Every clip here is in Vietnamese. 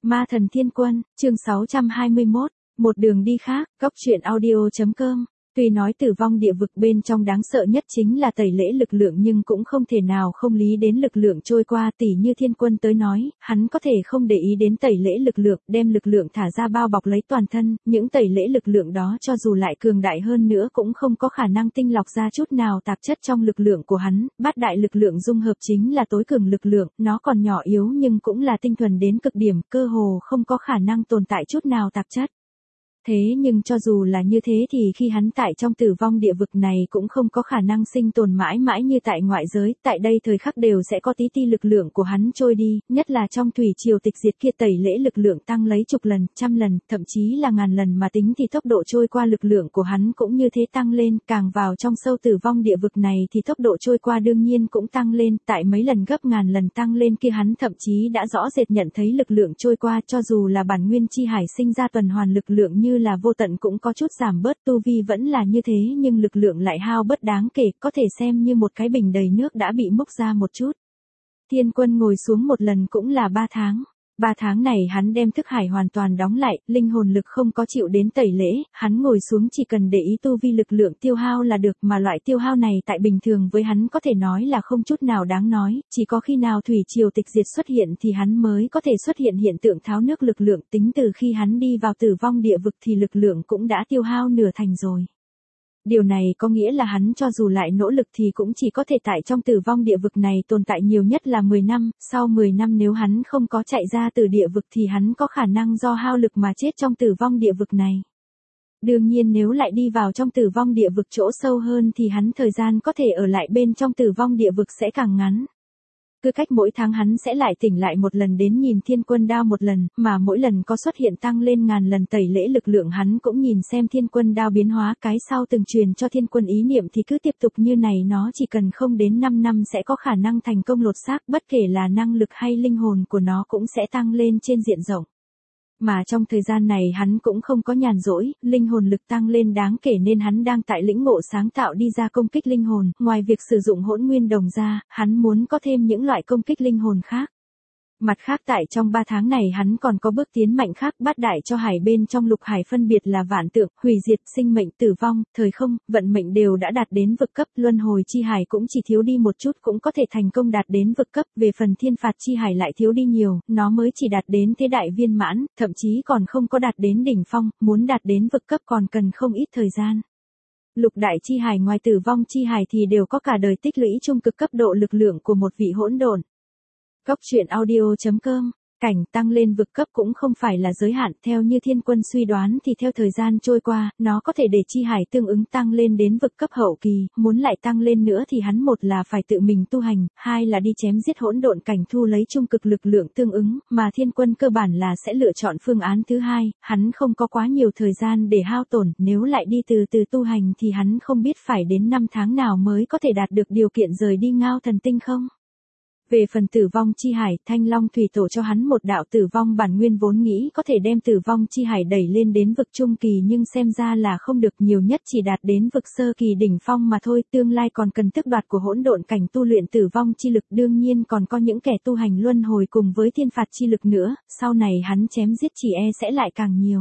Ma thần thiên quân, chương 621, một đường đi khác, góc truyện audio.com. Tuy nói tử vong địa vực bên trong đáng sợ nhất chính là tẩy lễ lực lượng nhưng cũng không thể nào không lý đến lực lượng trôi qua, tỉ như thiên quân tới nói, hắn có thể không để ý đến tẩy lễ lực lượng, đem lực lượng thả ra bao bọc lấy toàn thân, những tẩy lễ lực lượng đó cho dù lại cường đại hơn nữa cũng không có khả năng tinh lọc ra chút nào tạp chất trong lực lượng của hắn, bát đại lực lượng dung hợp chính là tối cường lực lượng, nó còn nhỏ yếu nhưng cũng là tinh thuần đến cực điểm, cơ hồ không có khả năng tồn tại chút nào tạp chất. Thế nhưng cho dù là như thế thì khi hắn tại trong tử vong địa vực này cũng không có khả năng sinh tồn mãi mãi như tại ngoại giới, tại đây thời khắc đều sẽ có tí ti lực lượng của hắn trôi đi, nhất là trong thủy triều tịch diệt kia tẩy lễ lực lượng tăng lấy chục lần, trăm lần, thậm chí là ngàn lần mà tính thì tốc độ trôi qua lực lượng của hắn cũng như thế tăng lên, càng vào trong sâu tử vong địa vực này thì tốc độ trôi qua đương nhiên cũng tăng lên, tại mấy lần gấp ngàn lần tăng lên kia hắn thậm chí đã rõ rệt nhận thấy lực lượng trôi qua cho dù là bản nguyên chi hải sinh ra tuần hoàn lực lượng như là vô tận cũng có chút giảm bớt, tu vi vẫn là như thế nhưng lực lượng lại hao bớt đáng kể, có thể xem như một cái bình đầy nước đã bị múc ra một chút. Thiên quân ngồi xuống một lần cũng là 3 tháng. 3 tháng này hắn đem thức hải hoàn toàn đóng lại, linh hồn lực không có chịu đến tẩy lễ, hắn ngồi xuống chỉ cần để ý tu vi lực lượng tiêu hao là được, mà loại tiêu hao này tại bình thường với hắn có thể nói là không chút nào đáng nói, chỉ có khi nào thủy triều tịch diệt xuất hiện thì hắn mới có thể xuất hiện hiện tượng tháo nước lực lượng, tính từ khi hắn đi vào tử vong địa vực thì lực lượng cũng đã tiêu hao nửa thành rồi. Điều này có nghĩa là hắn cho dù lại nỗ lực thì cũng chỉ có thể tại trong tử vong địa vực này tồn tại nhiều nhất là 10 năm, sau 10 năm nếu hắn không có chạy ra từ địa vực thì hắn có khả năng do hao lực mà chết trong tử vong địa vực này. Đương nhiên nếu lại đi vào trong tử vong địa vực chỗ sâu hơn thì hắn thời gian có thể ở lại bên trong tử vong địa vực sẽ càng ngắn. Cứ cách mỗi tháng hắn sẽ lại tỉnh lại một lần đến nhìn thiên quân đao một lần, mà mỗi lần có xuất hiện tăng lên ngàn lần tẩy lễ lực lượng hắn cũng nhìn xem thiên quân đao biến hóa, cái sau từng truyền cho thiên quân ý niệm thì cứ tiếp tục như này, nó chỉ cần không đến 5 năm sẽ có khả năng thành công lột xác, bất kể là năng lực hay linh hồn của nó cũng sẽ tăng lên trên diện rộng. Mà trong thời gian này hắn cũng không có nhàn rỗi, linh hồn lực tăng lên đáng kể nên hắn đang tại lĩnh ngộ sáng tạo đi ra công kích linh hồn, ngoài việc sử dụng hỗn nguyên đồng ra, hắn muốn có thêm những loại công kích linh hồn khác. Mặt khác tại trong 3 tháng này hắn còn có bước tiến mạnh khác, bát đại cho hải bên trong lục hải phân biệt là vạn tượng, hủy diệt, sinh mệnh, tử vong, thời không, vận mệnh đều đã đạt đến vực cấp, luân hồi chi hải cũng chỉ thiếu đi một chút cũng có thể thành công đạt đến vực cấp, về phần thiên phạt chi hải lại thiếu đi nhiều, nó mới chỉ đạt đến thế đại viên mãn, thậm chí còn không có đạt đến đỉnh phong, muốn đạt đến vực cấp còn cần không ít thời gian. Lục đại chi hải ngoài tử vong chi hải thì đều có cả đời tích lũy trung cực cấp độ lực lượng của một vị hỗn độn. Góc truyện audio.com, cảnh tăng lên vực cấp cũng không phải là giới hạn, theo như thiên quân suy đoán thì theo thời gian trôi qua, nó có thể để chi hải tương ứng tăng lên đến vực cấp hậu kỳ, muốn lại tăng lên nữa thì hắn một là phải tự mình tu hành, hai là đi chém giết hỗn độn cảnh thu lấy trung cực lực lượng tương ứng, mà thiên quân cơ bản là sẽ lựa chọn phương án thứ hai, hắn không có quá nhiều thời gian để hao tổn, nếu lại đi từ từ tu hành thì hắn không biết phải đến 5 tháng nào mới có thể đạt được điều kiện rời đi Ngao Thần Tinh không. Về phần tử vong chi hải, Thanh Long Thủy Tổ cho hắn một đạo tử vong bản nguyên vốn nghĩ có thể đem tử vong chi hải đẩy lên đến vực trung kỳ nhưng xem ra là không được, nhiều nhất chỉ đạt đến vực sơ kỳ đỉnh phong mà thôi, tương lai còn cần tước đoạt của hỗn độn cảnh tu luyện tử vong chi lực, đương nhiên còn có những kẻ tu hành luân hồi cùng với thiên phạt chi lực nữa, sau này hắn chém giết chỉ sẽ lại càng nhiều.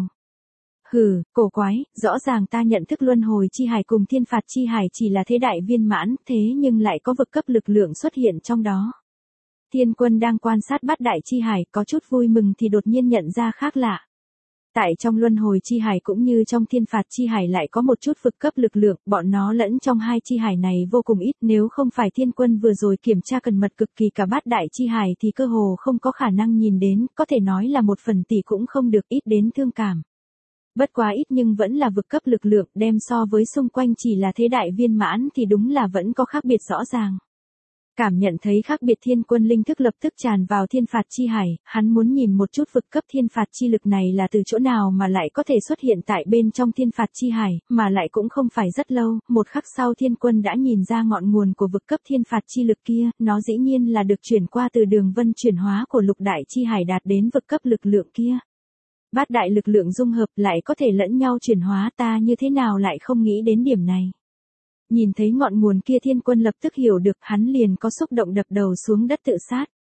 Hừ, cổ quái, rõ ràng ta nhận thức luân hồi chi hải cùng thiên phạt chi hải chỉ là thế đại viên mãn, thế nhưng lại có vực cấp lực lượng xuất hiện trong đó. Thiên quân đang quan sát bát đại chi hải, có chút vui mừng thì đột nhiên nhận ra khác lạ. Tại trong luân hồi chi hải cũng như trong thiên phạt chi hải lại có một chút vực cấp lực lượng, bọn nó lẫn trong hai chi hải này vô cùng ít, nếu không phải thiên quân vừa rồi kiểm tra cẩn mật cực kỳ cả bát đại chi hải thì cơ hồ không có khả năng nhìn đến, có thể nói là 1/10 cũng không được, ít đến thương cảm. Bất quá ít nhưng vẫn là vực cấp lực lượng, đem so với xung quanh chỉ là thế đại viên mãn thì đúng là vẫn có khác biệt rõ ràng. Cảm nhận thấy khác biệt thiên quân linh thức lập tức tràn vào thiên phạt chi hải, hắn muốn nhìn một chút vực cấp thiên phạt chi lực này là từ chỗ nào mà lại có thể xuất hiện tại bên trong thiên phạt chi hải, mà lại cũng không phải rất lâu, một khắc sau thiên quân đã nhìn ra ngọn nguồn của vực cấp thiên phạt chi lực kia, nó dĩ nhiên là được chuyển qua từ đường vân chuyển hóa của lục đại chi hải đạt đến vực cấp lực lượng kia. Bát đại lực lượng dung hợp lại có thể lẫn nhau chuyển hóa, ta như thế nào lại không nghĩ đến điểm này. Nhìn thấy ngọn nguồn kia thiên quân lập tức hiểu được, hắn liền có xúc động đập đầu xuống đất tự sát.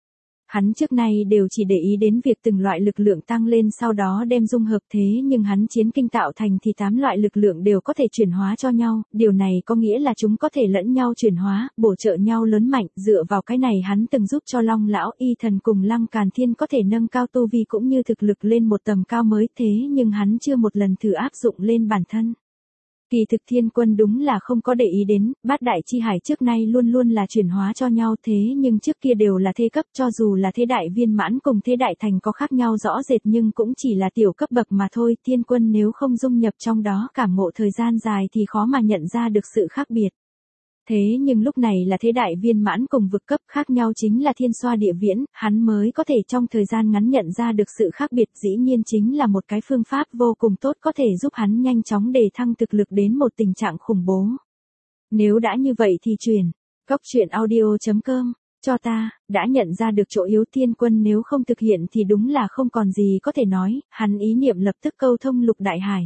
Hắn trước nay đều chỉ để ý đến việc từng loại lực lượng tăng lên sau đó đem dung hợp thế nhưng hắn chiến kinh tạo thành thì 8 loại lực lượng đều có thể chuyển hóa cho nhau, điều này có nghĩa là chúng có thể lẫn nhau chuyển hóa, bổ trợ nhau lớn mạnh, dựa vào cái này hắn từng giúp cho Long Lão, Y Thần cùng Lăng Càn Thiên có thể nâng cao tu vi cũng như thực lực lên một tầm cao mới thế nhưng hắn chưa một lần thử áp dụng lên bản thân. Kỳ thực Thiên Quân đúng là không có để ý đến, bát đại chi hải trước nay luôn luôn là chuyển hóa cho nhau thế nhưng trước kia đều là thế cấp cho dù là thế đại viên mãn cùng thế đại thành có khác nhau rõ rệt nhưng cũng chỉ là tiểu cấp bậc mà thôi. Thiên Quân nếu không dung nhập trong đó cảm ngộ thời gian dài thì khó mà nhận ra được sự khác biệt. Thế nhưng lúc này là thế đại viên mãn cùng vực cấp khác nhau chính là thiên xoa địa viễn, hắn mới có thể trong thời gian ngắn nhận ra được sự khác biệt dĩ nhiên chính là một cái phương pháp vô cùng tốt có thể giúp hắn nhanh chóng đề thăng thực lực đến một tình trạng khủng bố. Nếu đã như vậy thì truyền, coctruyện.audio.com, cho ta, đã nhận ra được chỗ yếu Thiên Quân nếu không thực hiện thì đúng là không còn gì có thể nói, hắn ý niệm lập tức câu thông lục đại hải.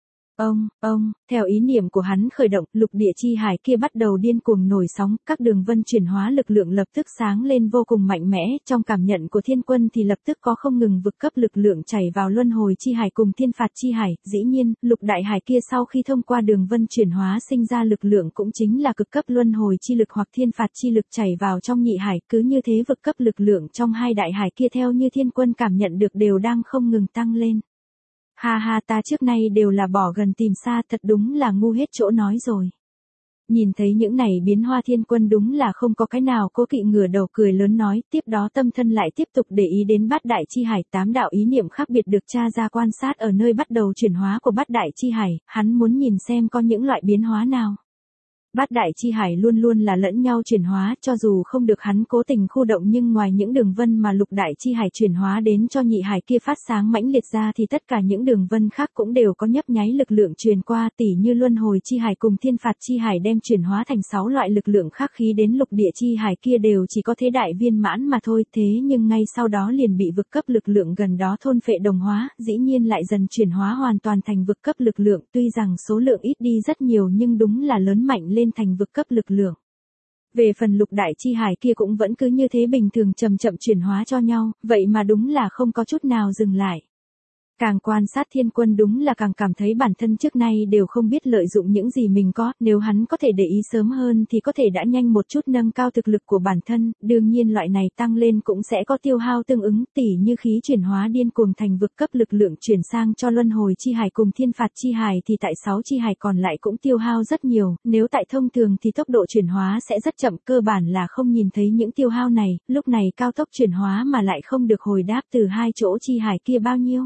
Theo ý niệm của hắn khởi động, lục địa chi hải kia bắt đầu điên cuồng nổi sóng, các đường vân chuyển hóa lực lượng lập tức sáng lên vô cùng mạnh mẽ, trong cảm nhận của Thiên Quân thì lập tức có không ngừng vực cấp lực lượng chảy vào luân hồi chi hải cùng thiên phạt chi hải, dĩ nhiên, lục đại hải kia sau khi thông qua đường vân chuyển hóa sinh ra lực lượng cũng chính là cực cấp luân hồi chi lực hoặc thiên phạt chi lực chảy vào trong nhị hải, cứ như thế vực cấp lực lượng trong hai đại hải kia theo như Thiên Quân cảm nhận được đều đang không ngừng tăng lên. Ha ha, ta trước nay đều là bỏ gần tìm xa, thật đúng là ngu hết chỗ nói rồi. Nhìn thấy những này biến hoa Thiên Quân đúng là không có cái nào cố kỵ ngửa đầu cười lớn nói, tiếp đó tâm thân lại tiếp tục để ý đến bát đại chi hải, 8 đạo ý niệm khác biệt được tra ra quan sát ở nơi bắt đầu chuyển hóa của bát đại chi hải, hắn muốn nhìn xem có những loại biến hóa nào. Bát đại chi hải luôn luôn là lẫn nhau chuyển hóa, cho dù không được hắn cố tình khu động nhưng ngoài những đường vân mà lục đại chi hải chuyển hóa đến cho nhị hải kia phát sáng mãnh liệt ra thì tất cả những đường vân khác cũng đều có nhấp nháy lực lượng truyền qua, tỉ như luân hồi chi hải cùng thiên phạt chi hải đem chuyển hóa thành 6 loại lực lượng khác khí đến lục địa chi hải kia đều chỉ có thế đại viên mãn mà thôi, thế nhưng ngay sau đó liền bị vực cấp lực lượng gần đó thôn phệ đồng hóa, dĩ nhiên lại dần chuyển hóa hoàn toàn thành vực cấp lực lượng, tuy rằng số lượng ít đi rất nhiều nhưng đúng là lớn mạnh lên thành vực cấp lực lượng. Về phần lục đại chi hải kia cũng vẫn cứ như thế bình thường chậm chậm chuyển hóa cho nhau, vậy mà đúng là không có chút nào dừng lại. Càng quan sát Thiên Quân đúng là càng cảm thấy bản thân trước nay đều không biết lợi dụng những gì mình có, nếu hắn có thể để ý sớm hơn thì có thể đã nhanh một chút nâng cao thực lực của bản thân, đương nhiên loại này tăng lên cũng sẽ có tiêu hao tương ứng, tỉ như khí chuyển hóa điên cuồng thành vực cấp lực lượng chuyển sang cho luân hồi chi hải cùng thiên phạt chi hải thì tại 6 chi hải còn lại cũng tiêu hao rất nhiều, nếu tại thông thường thì tốc độ chuyển hóa sẽ rất chậm, cơ bản là không nhìn thấy những tiêu hao này, lúc này cao tốc chuyển hóa mà lại không được hồi đáp từ hai chỗ chi hải kia bao nhiêu.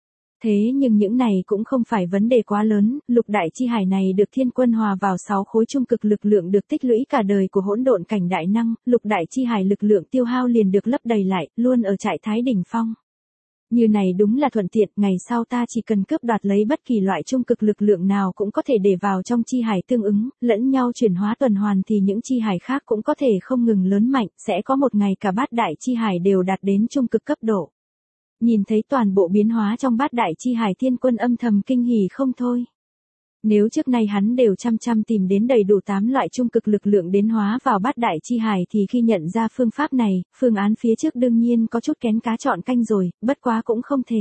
Thế nhưng những này cũng không phải vấn đề quá lớn, lục đại chi hải này được Thiên Quân hòa vào 6 khối trung cực lực lượng được tích lũy cả đời của hỗn độn cảnh đại năng, lục đại chi hải lực lượng tiêu hao liền được lấp đầy lại, luôn ở trạng thái đỉnh phong. Như này đúng là thuận tiện, ngày sau ta chỉ cần cướp đoạt lấy bất kỳ loại trung cực lực lượng nào cũng có thể để vào trong chi hải tương ứng, lẫn nhau chuyển hóa tuần hoàn thì những chi hải khác cũng có thể không ngừng lớn mạnh, sẽ có một ngày cả bát đại chi hải đều đạt đến trung cực cấp độ. Nhìn thấy toàn bộ biến hóa trong bát đại chi hải Thiên Quân âm thầm kinh hỉ không thôi. Nếu trước nay hắn đều chăm tìm đến đầy đủ 8 loại trung cực lực lượng đến hóa vào bát đại chi hải thì khi nhận ra phương pháp này, phương án phía trước đương nhiên có chút kén cá chọn canh rồi, bất quá cũng không thể.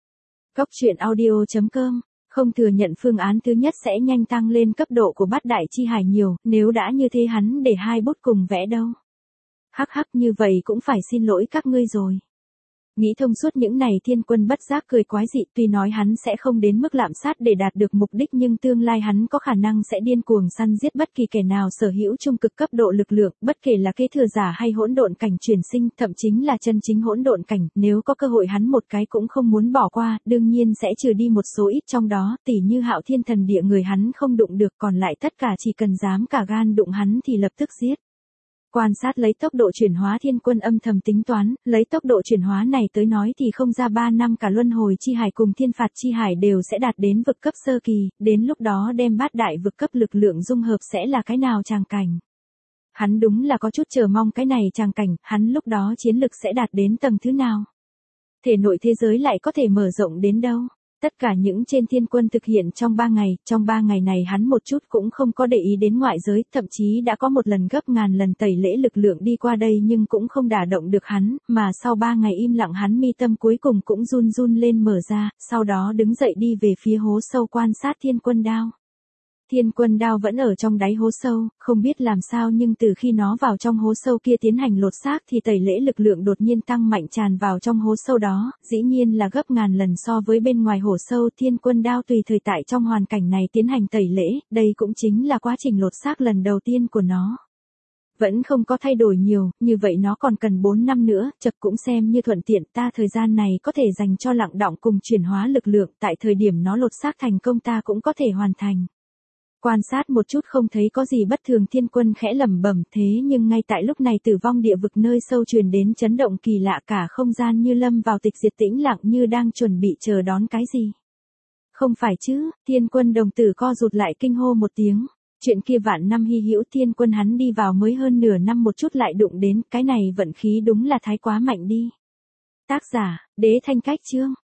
Coctruyện.audio.com, không thừa nhận phương án thứ nhất sẽ nhanh tăng lên cấp độ của bát đại chi hải nhiều, nếu đã như thế hắn để hai bút cùng vẽ đâu. Hắc hắc, như vậy cũng phải xin lỗi các ngươi rồi. Nghĩ thông suốt những này Thiên Quân bất giác cười quái dị, tuy nói hắn sẽ không đến mức lạm sát để đạt được mục đích nhưng tương lai hắn có khả năng sẽ điên cuồng săn giết bất kỳ kẻ nào sở hữu trung cực cấp độ lực lượng, bất kể là kế thừa giả hay hỗn độn cảnh chuyển sinh, thậm chính là chân chính hỗn độn cảnh, nếu có cơ hội hắn một cái cũng không muốn bỏ qua, đương nhiên sẽ trừ đi một số ít trong đó, tỉ như Hạo Thiên Thần Địa người hắn không đụng được, còn lại tất cả chỉ cần dám cả gan đụng hắn thì lập tức giết. Quan sát lấy tốc độ chuyển hóa Thiên Quân âm thầm tính toán, lấy tốc độ chuyển hóa này tới nói thì không ra 3 năm cả luân hồi chi hải cùng thiên phạt chi hải đều sẽ đạt đến vực cấp sơ kỳ, đến lúc đó đem bát đại vực cấp lực lượng dung hợp sẽ là cái nào tràng cảnh. Hắn đúng là có chút chờ mong cái này tràng cảnh, hắn lúc đó chiến lực sẽ đạt đến tầng thứ nào. Thể nội thế giới lại có thể mở rộng đến đâu. Tất cả những trên thiên quân thực hiện trong 3 ngày, trong 3 ngày này hắn một chút cũng không có để ý đến ngoại giới, thậm chí đã có một lần gấp ngàn lần tẩy lễ lực lượng đi qua đây nhưng cũng không đả động được hắn, mà sau 3 ngày im lặng hắn mi tâm cuối cùng cũng run run lên mở ra, sau đó đứng dậy đi về phía hố sâu quan sát thiên quân đao. Thiên quân đao vẫn ở trong đáy hố sâu, không biết làm sao nhưng từ khi nó vào trong hố sâu kia tiến hành lột xác thì tẩy lễ lực lượng đột nhiên tăng mạnh tràn vào trong hố sâu đó, dĩ nhiên là gấp ngàn lần so với bên ngoài hố sâu. Thiên quân đao tùy thời tại trong hoàn cảnh này tiến hành tẩy lễ, đây cũng chính là quá trình lột xác lần đầu tiên của nó. Vẫn không có thay đổi nhiều, như vậy nó còn cần 4 năm nữa, chật cũng xem như thuận tiện, ta thời gian này có thể dành cho lặng đọng cùng chuyển hóa lực lượng, tại thời điểm nó lột xác thành công ta cũng có thể hoàn thành. Quan sát một chút không thấy có gì bất thường, thiên quân khẽ lẩm bẩm, thế nhưng ngay tại lúc này tử vong địa vực nơi sâu truyền đến chấn động kỳ lạ, cả không gian như lâm vào tịch diệt tĩnh lặng như đang chuẩn bị chờ đón cái gì. Không phải chứ, thiên quân đồng tử co rụt lại kinh hô một tiếng. Chuyện kia vạn năm hy hữu, thiên quân hắn đi vào mới hơn nửa năm một chút lại đụng đến, cái này vận khí đúng là thái quá mạnh đi. Tác giả, Đế Thanh Cách Chương.